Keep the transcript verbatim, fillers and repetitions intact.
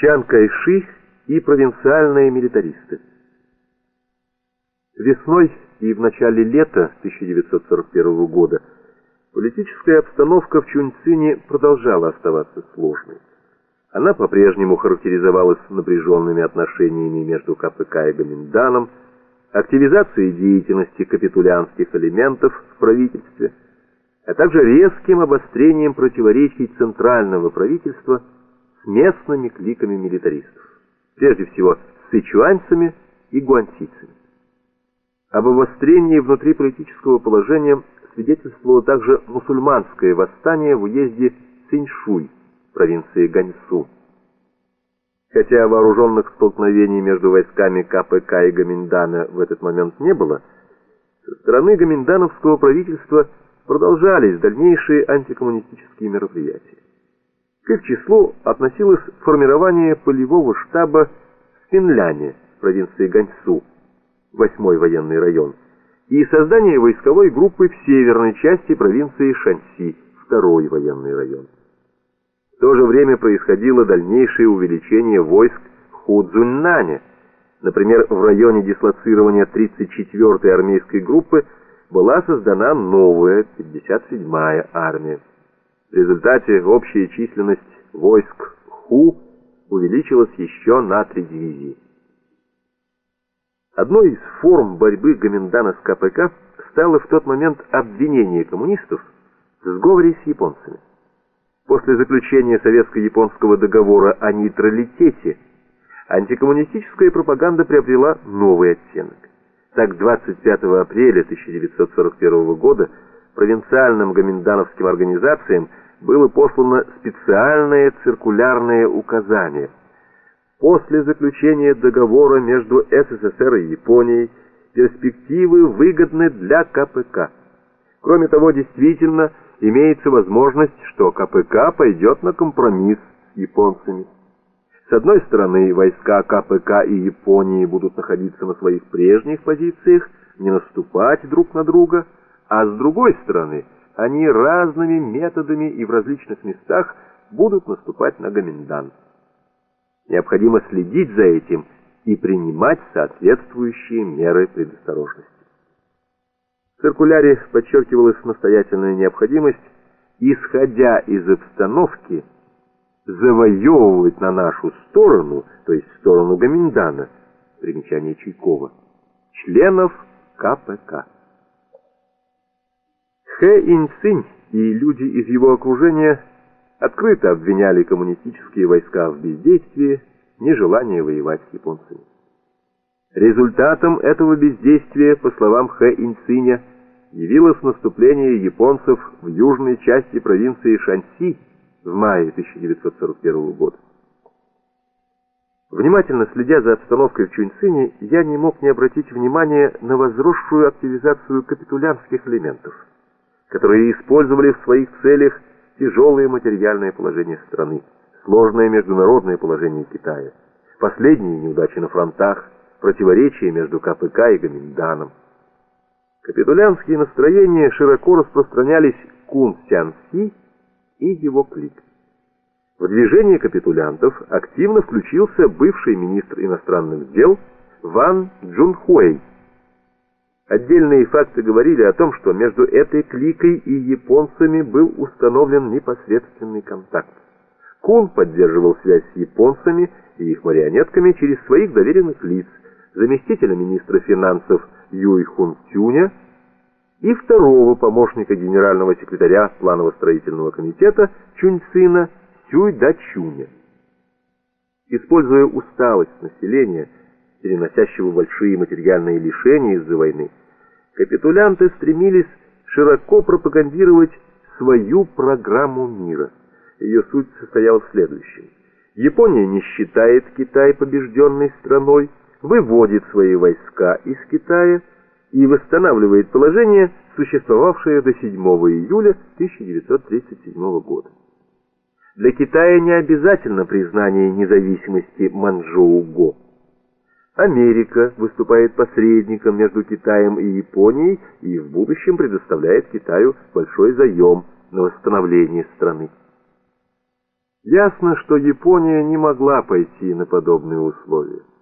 Чан Кайши и провинциальные милитаристы. Весной и в начале лета тысяча девятьсот сорок первого года политическая обстановка в Чуньцине продолжала оставаться сложной. Она по-прежнему характеризовалась напряженными отношениями между ка пэ ка и Гоминданом, активизацией деятельности капитулянских элементов в правительстве, а также резким обострением противоречий центрального правительства с местными кликами милитаристов, прежде всего с сычуаньцами и гуанцзицами. Об обострении внутриполитического положения свидетельствовало также мусульманское восстание в уезде Циньшуй, провинции Ганьсу. Хотя вооруженных столкновений между войсками ка пэ ка и Гоминдана в этот момент не было, со стороны гоминдановского правительства продолжались дальнейшие антикоммунистические мероприятия. К их числу относилось формирование полевого штаба в Пинляне, провинции Ганьсу, восьмой военный район, и создание войсковой группы в северной части провинции Шаньси, второй военный район. В то же время происходило дальнейшее увеличение войск в Худзуньнане. Например, в районе дислоцирования тридцать четвёртой армейской группы была создана новая пятьдесят седьмая армия. В результате общая численность войск Ху увеличилась еще на три дивизии. Одной из форм борьбы Гоминдана с ка пэ ка стало в тот момент обвинение коммунистов в сговоре с японцами. После заключения советско-японского договора о нейтралитете антикоммунистическая пропаганда приобрела новый оттенок. Так, двадцать пятого апреля тысяча девятьсот сорок первого года провинциальным гоминдановским организациям было послано специальное циркулярное указание. После заключения договора между эс эс эс эр и Японией перспективы выгодны для ка пэ ка. Кроме того, действительно имеется возможность, что ка пэ ка пойдет на компромисс с японцами. С одной стороны, войска ка пэ ка и Японии будут находиться на своих прежних позициях, не наступать друг на друга, а с другой стороны, они разными методами и в различных местах будут наступать на Гоминдан. Необходимо следить за этим и принимать соответствующие меры предосторожности. В циркуляре подчеркивалась настоятельная необходимость, исходя из обстановки, завоевывать на нашу сторону, то есть в сторону Гоминдана, примечание Чайкова, членов ка пэ ка. Хэ Инь-цинь и люди из его окружения открыто обвиняли коммунистические войска в бездействии, нежелании воевать с японцами. Результатом этого бездействия, по словам Хэ Инь-циня, явилось наступление японцев в южной части провинции Шаньси в мае тысяча девятьсот сорок первого года. Внимательно следя за обстановкой в Чуньцине, я не мог не обратить внимания на возросшую активизацию капитулянских элементов, которые использовали в своих целях тяжелое материальное положение страны, сложное международное положение Китая, последние неудачи на фронтах, противоречия между ка пэ ка и Гоминданом. Капитулянские настроения широко распространялись Кун Цзянси и его клик. В движение капитулянтов активно включился бывший министр иностранных дел Ван Джунхуэй. Отдельные факты говорили о том, что между этой кликой и японцами был установлен непосредственный контакт. Кун поддерживал связь с японцами и их марионетками через своих доверенных лиц, заместителя министра финансов Юй Хун Цюня и второго помощника генерального секретаря планово-строительного комитета Чуньцина Сюй Да Чуня. Используя усталость населения, переносящего большие материальные лишения из-за войны, капитулянты стремились широко пропагандировать свою программу мира. Ее суть состояла в следующем. Япония не считает Китай побежденной страной, выводит свои войска из Китая и восстанавливает положение, существовавшее до седьмого июля тысяча девятьсот тридцать седьмого года. Для Китая не обязательно признание независимости Манчжоу-го. Америка выступает посредником между Китаем и Японией и в будущем предоставляет Китаю большой заем на восстановление страны. Ясно, что Япония не могла пойти на подобные условия.